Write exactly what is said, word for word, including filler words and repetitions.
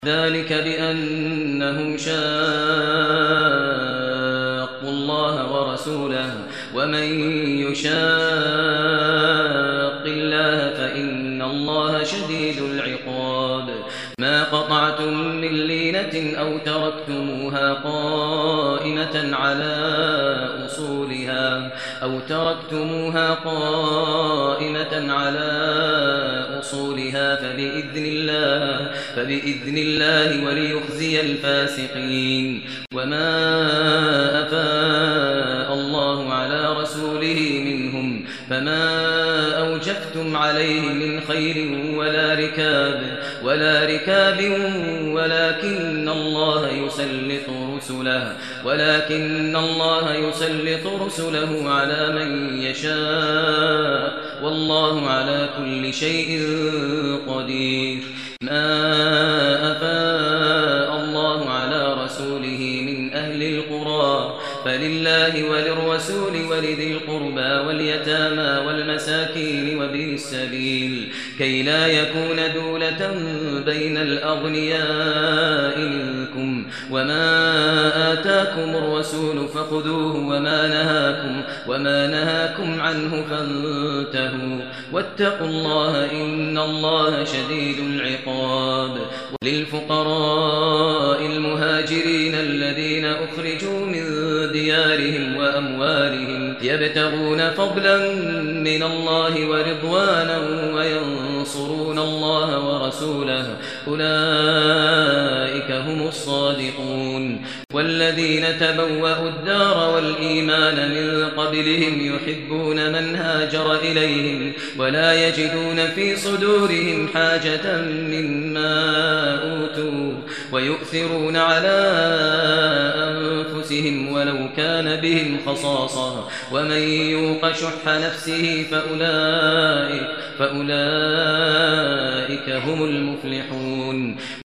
ذلك بأنهم شاقوا الله ورسوله ومن يشاق الله فإن الله شديد العقاب ما قطعتم من لينة أو تركتموها قائمة على أصولها أو تركتموها قائمة على أصولها فبإذن الله فبإذن الله وليخزي الفاسقين وما أفاء الله على رسوله منهم فما أوجفتم عليه من خير ولا ركاب ولا ركاب ولكن الله يسلط رسله ولكن الله يسلط رسله على من يشاء والله على كل شيء قدير ما أفاء الله على رسوله من أهل القرى فلله وللرسول ولذي القربى واليتامى والمساكين وابن السبيل كي لا يكون دولة بين الأغنياء منكم وما آتاكم الرسول فخذوه وما نهاكم وما نهاكم عنه فانتهوا واتقوا الله إن الله شديد العقاب للفقراء المهاجرين الذين أخرجوا من ديارهم وأموالهم يبتغون فضلا من الله ورضوانا وينصرون الله ورسوله أولئك هم الصادقون والذين تبوأوا الدار والإيمان من قبلهم يحبون من هاجر إليهم ولا يجدون في صدورهم حاجة مما أوتوا ويؤثرون على أنفسهم ولو كان بهم خصاصة ومن يوق شح نفسه فأولئك, فأولئك هم المفلحون